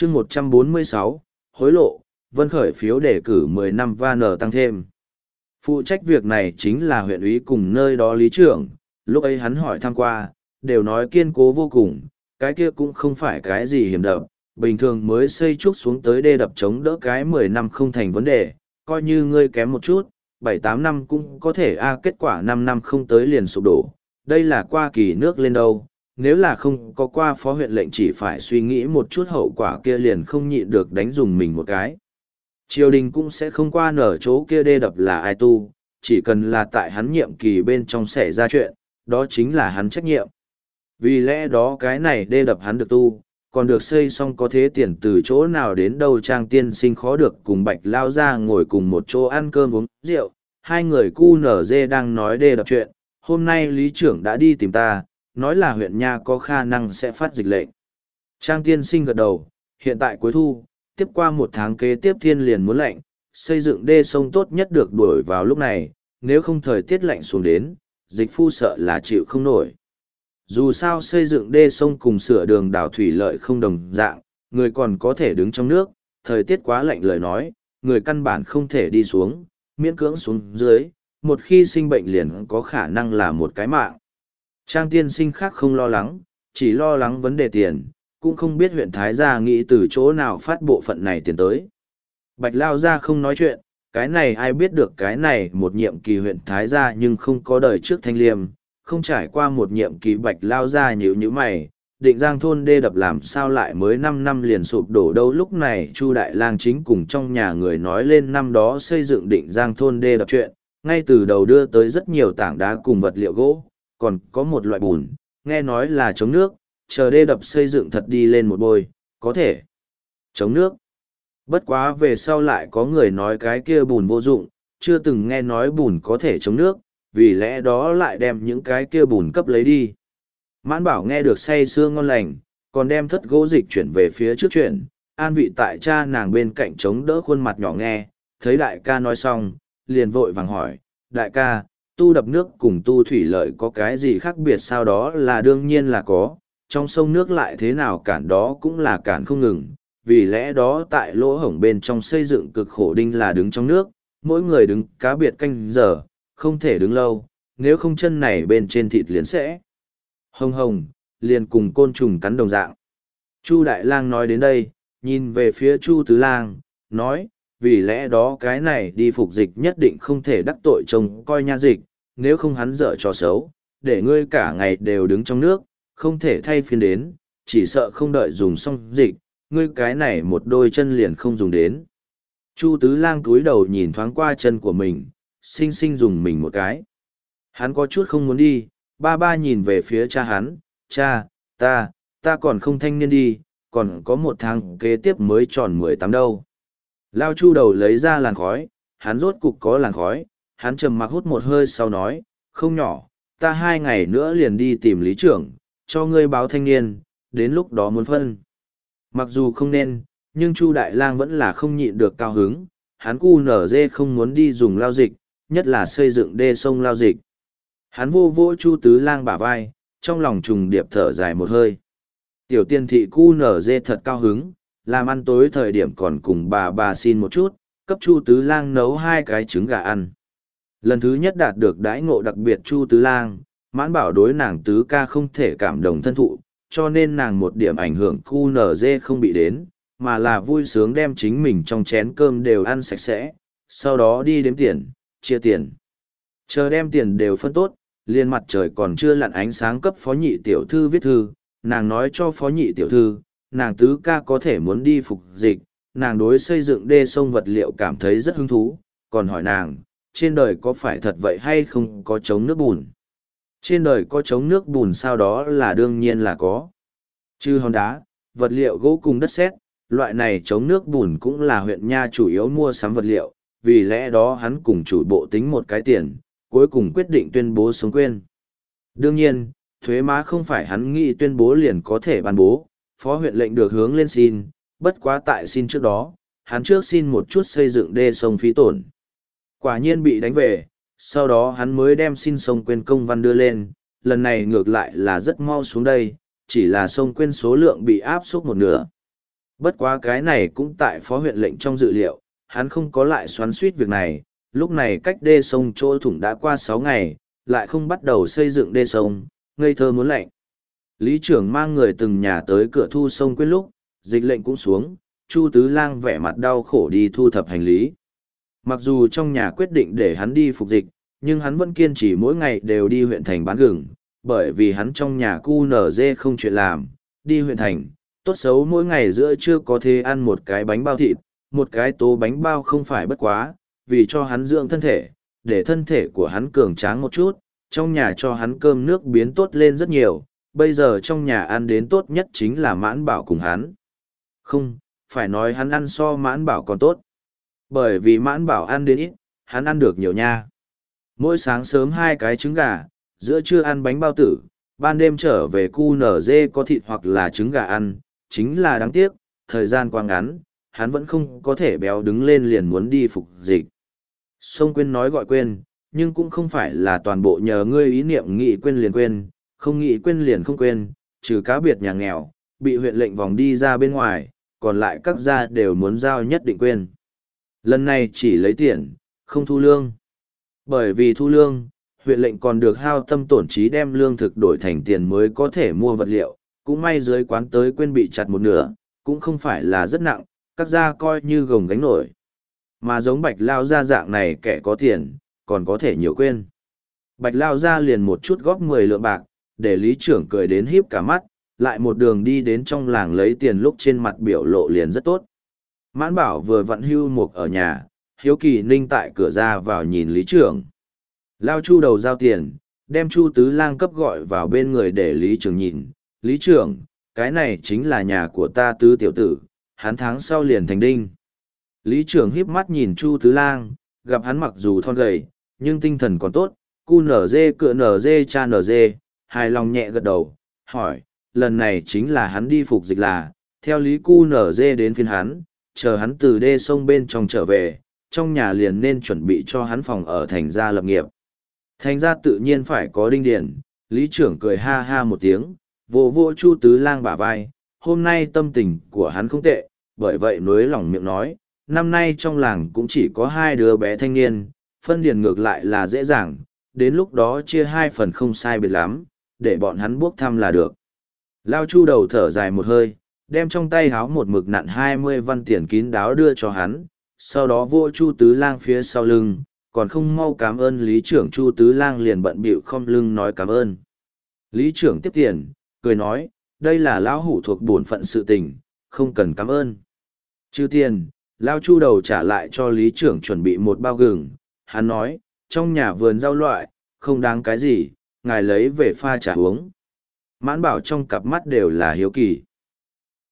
chương 146, hối lộ, Vân khởi phiếu đề cử 10 năm van tăng thêm. Phụ trách việc này chính là huyện ủy cùng nơi đó lý trưởng, lúc ấy hắn hỏi thăm qua, đều nói kiên cố vô cùng, cái kia cũng không phải cái gì hiểm đập, bình thường mới xây trúc xuống tới đê đập chống đỡ cái 10 năm không thành vấn đề, coi như ngươi kém một chút, 7-8 năm cũng có thể kết quả 5 năm không tới liền sụp đổ, đây là qua kỳ nước lên đâu. Nếu là không có qua phó huyện lệnh chỉ phải suy nghĩ một chút hậu quả kia liền không nhịn được đánh dùng mình một cái. Triều đình cũng sẽ không qua nở chỗ kia đê đập là ai tu, chỉ cần là tại hắn nhiệm kỳ bên trong xảy ra chuyện, đó chính là hắn trách nhiệm. Vì lẽ đó cái này đê đập hắn được tu, còn được xây xong có thế tiền từ chỗ nào đến đâu Trang tiên sinh khó được cùng Bạch Lao ra ngồi cùng một chỗ ăn cơm uống rượu. Hai người cu nở dê đang nói đê đập chuyện, hôm nay lý trưởng đã đi tìm ta, nói là huyện nha có khả năng sẽ phát dịch lệnh. Trang tiên sinh gật đầu, hiện tại cuối thu, tiếp qua 1 tháng kế tiếp thiên liền muốn lạnh, xây dựng đê sông tốt nhất được đuổi vào lúc này, nếu không thời tiết lạnh xuống đến, dịch phu sợ là chịu không nổi. Dù sao xây dựng đê sông cùng sửa đường đảo thủy lợi không đồng dạng, người còn có thể đứng trong nước, thời tiết quá lạnh lời nói, người căn bản không thể đi xuống, miễn cưỡng xuống dưới, một khi sinh bệnh liền có khả năng là một cái mạng. Trang tiên sinh khác không lo lắng, chỉ lo lắng vấn đề tiền, cũng không biết huyện Thái Gia nghĩ từ chỗ nào phát bộ phận này tiền tới. Bạch Lao Gia không nói chuyện, cái này ai biết được cái này một nhiệm kỳ huyện Thái Gia nhưng không có đời trước Thanh Liêm, không trải qua một nhiệm kỳ Bạch Lao Gia nhíu nhíu mày, định giang thôn đê đập làm sao lại mới 5 năm liền sụp đổ đâu. Lúc này Chu Đại Lang chính cùng trong nhà người nói lên năm đó xây dựng định giang thôn đê đập chuyện, ngay từ đầu đưa tới rất nhiều tảng đá cùng vật liệu gỗ, còn có một loại bùn, nghe nói là chống nước, chờ đê đập xây dựng thật đi lên một bôi, có thể chống nước. Bất quá về sau lại có người nói cái kia bùn vô dụng, chưa từng nghe nói bùn có thể chống nước, vì lẽ đó lại đem những cái kia bùn cấp lấy đi. Mãn Bảo nghe được say sưa ngon lành, còn đem thất gỗ dịch chuyển về phía trước chuyển, an vị tại cha nàng bên cạnh chống đỡ khuôn mặt nhỏ nghe, thấy đại ca nói xong, liền vội vàng hỏi, đại ca, tu đập nước cùng tu thủy lợi có cái gì khác biệt sao? Đó là đương nhiên là có, trong sông nước lại thế nào cản đó cũng là cản không ngừng, vì lẽ đó tại lỗ hổng bên trong xây dựng cực khổ đinh là đứng trong nước, mỗi người đứng cá biệt canh giờ, không thể đứng lâu, nếu không chân này bên trên thịt liền sẽ hồng hồng, liền cùng côn trùng cắn đồng dạng. Chu Đại Lang nói đến đây, nhìn về phía Chu Tứ Lang, nói, vì lẽ đó cái này đi phục dịch nhất định không thể đắc tội trông coi nha dịch, nếu không hắn dở trò xấu, để ngươi cả ngày đều đứng trong nước, không thể thay phiên đến, chỉ sợ không đợi dùng xong dịch, ngươi cái này một đôi chân liền không dùng đến. Chu Tứ Lang cúi đầu nhìn thoáng qua chân của mình, xinh xinh dùng mình một cái. Hắn có chút không muốn đi, ba nhìn về phía cha hắn, cha, ta còn không thanh niên đi, còn có 1 tháng kế tiếp mới tròn 18 đâu. Lao Chu đầu lấy ra làn khói, hắn rốt cục có làn khói, hắn trầm mặc hút một hơi sau nói, không nhỏ, ta 2 ngày nữa liền đi tìm lý trưởng, cho ngươi báo thanh niên, đến lúc đó muốn phân. Mặc dù không nên, nhưng Chu Đại Lang vẫn là không nhịn được cao hứng, hắn cu nở dê không muốn đi dùng lao dịch, nhất là xây dựng đê sông lao dịch. Hắn vô vỗ Chu Tứ Lang bả vai, trong lòng trùng điệp thở dài một hơi. Tiểu tiên thị cu nở dê thật cao hứng, làm ăn tối thời điểm còn cùng bà xin một chút, cấp Chu Tứ Lang nấu 2 cái trứng gà ăn. Lần thứ nhất đạt được đãi ngộ đặc biệt Chu Tứ Lang, Mãn Bảo đối nàng tứ ca không thể cảm động thân thụ, cho nên nàng một điểm ảnh hưởng cu nở dê không bị đến, mà là vui sướng đem chính mình trong chén cơm đều ăn sạch sẽ, sau đó đi đếm tiền, chia tiền. Chờ đem tiền đều phân tốt, liền mặt trời còn chưa lặn ánh sáng cấp phó nhị tiểu thư viết thư, nàng nói cho phó nhị tiểu thư, nàng tứ ca có thể muốn đi phục dịch, nàng đối xây dựng đê sông vật liệu cảm thấy rất hứng thú, còn hỏi nàng, trên đời có phải thật vậy hay không có chống nước bùn? Trên đời có chống nước bùn sao? Đó là đương nhiên là có. Trừ hòn đá, vật liệu gỗ cùng đất sét, loại này chống nước bùn cũng là huyện nha chủ yếu mua sắm vật liệu, vì lẽ đó hắn cùng chủ bộ tính một cái tiền, cuối cùng quyết định tuyên bố sống quên. Đương nhiên, thuế má không phải hắn nghĩ tuyên bố liền có thể ban bố, phó huyện lệnh được hướng lên xin, bất quá tại xin trước đó, hắn trước xin một chút xây dựng đê sông phí tổn. Quả nhiên bị đánh về, sau đó hắn mới đem xin sông quên công văn đưa lên, lần này ngược lại là rất mau xuống đây, chỉ là sông quên số lượng bị áp suất 1/2. Bất quá cái này cũng tại phó huyện lệnh trong dự liệu, hắn không có lại xoắn suýt việc này, lúc này cách đê sông chỗ thủng đã qua 6 ngày, lại không bắt đầu xây dựng đê sông, ngây thơ muốn lạnh. Lý trưởng mang người từng nhà tới cửa thu sông quyết lúc, dịch lệnh cũng xuống, Chu Tứ Lang vẻ mặt đau khổ đi thu thập hành lý. Mặc dù trong nhà quyết định để hắn đi phục dịch, nhưng hắn vẫn kiên trì mỗi ngày đều đi huyện thành bán gừng, bởi vì hắn trong nhà cu nở dê không chuyện làm, đi huyện thành, tốt xấu mỗi ngày giữa trưa có thể ăn một cái bánh bao thịt, một cái tố bánh bao không phải bất quá, vì cho hắn dưỡng thân thể, để thân thể của hắn cường tráng một chút, trong nhà cho hắn cơm nước biến tốt lên rất nhiều, bây giờ trong nhà ăn đến tốt nhất chính là Mãn Bảo cùng hắn. Không, phải nói hắn ăn so Mãn Bảo còn tốt. Bởi vì Mãn Bảo ăn đến ít, hắn ăn được nhiều nha. Mỗi sáng sớm 2 cái trứng gà, giữa trưa ăn bánh bao tử, ban đêm trở về cu nở dê có thịt hoặc là trứng gà ăn, chính là đáng tiếc, thời gian quá ngắn, hắn vẫn không có thể béo đứng lên liền muốn đi phục dịch. Sông quên nói gọi quên, nhưng cũng không phải là toàn bộ nhờ ngươi ý niệm nghĩ quên liền quên, không nghĩ quên liền không quên, trừ cá biệt nhà nghèo, bị huyện lệnh vòng đi ra bên ngoài, còn lại các gia đều muốn giao nhất định quên. Lần này chỉ lấy tiền, không thu lương. Bởi vì thu lương, huyện lệnh còn được hao tâm tổn trí đem lương thực đổi thành tiền mới có thể mua vật liệu, cũng may dưới quán tới quên bị chặt một nửa, cũng không phải là rất nặng, các gia coi như gồng gánh nổi. Mà giống Bạch Lao Gia dạng này kẻ có tiền, còn có thể nhiều quên. Bạch Lao Gia liền một chút góp 10 lượng bạc, để lý trưởng cười đến híp cả mắt, lại một đường đi đến trong làng lấy tiền lúc trên mặt biểu lộ liền rất tốt. Mãn Bảo vừa vặn hưu mục ở nhà, hiếu kỳ ninh tại cửa ra vào nhìn lý trưởng. Lao Chu đầu giao tiền, đem Chu Tứ Lang cấp gọi vào bên người để lý trưởng nhìn. Lý trưởng, cái này chính là nhà của ta tứ tiểu tử, hắn tháng sau liền thành đinh. Lý trưởng híp mắt nhìn Chu Tứ Lang, gặp hắn mặc dù thon gầy, nhưng tinh thần còn tốt, cu nở dê cựa nở dê cha nở dê, hài lòng nhẹ gật đầu, hỏi, lần này chính là hắn đi phục dịch là, theo lý cu nở dê đến phiên hắn, chờ hắn từ đê sông bên trong trở về, trong nhà liền nên chuẩn bị cho hắn phòng ở thành gia lập nghiệp. Thành gia tự nhiên phải có đinh điển, lý trưởng cười ha ha một tiếng, vô vô Chu Tứ Lang bả vai, hôm nay tâm tình của hắn không tệ, bởi vậy nuối lòng miệng nói, năm nay trong làng cũng chỉ có 2 đứa bé thanh niên, phân điền ngược lại là dễ dàng, đến lúc đó chia 2 phần không sai biệt lắm, để bọn hắn bốc thăm là được. Lao Chu đầu thở dài một hơi, đem trong tay háo một mực nặn 20 văn tiền kín đáo đưa cho hắn, sau đó vô Chu Tứ Lang phía sau lưng, còn không mau cảm ơn lý trưởng. Chu Tứ Lang liền bận bịu khom lưng nói cảm ơn. Lý trưởng tiếp tiền, cười nói, đây là lão hủ thuộc bổn phận sự tình, không cần cảm ơn. Trừ tiền, Lao Chu đầu trả lại cho lý trưởng chuẩn bị một bao gừng, hắn nói, trong nhà vườn rau loại, không đáng cái gì, ngài lấy về pha trà uống. Mãn Bảo trong cặp mắt đều là hiếu kỳ.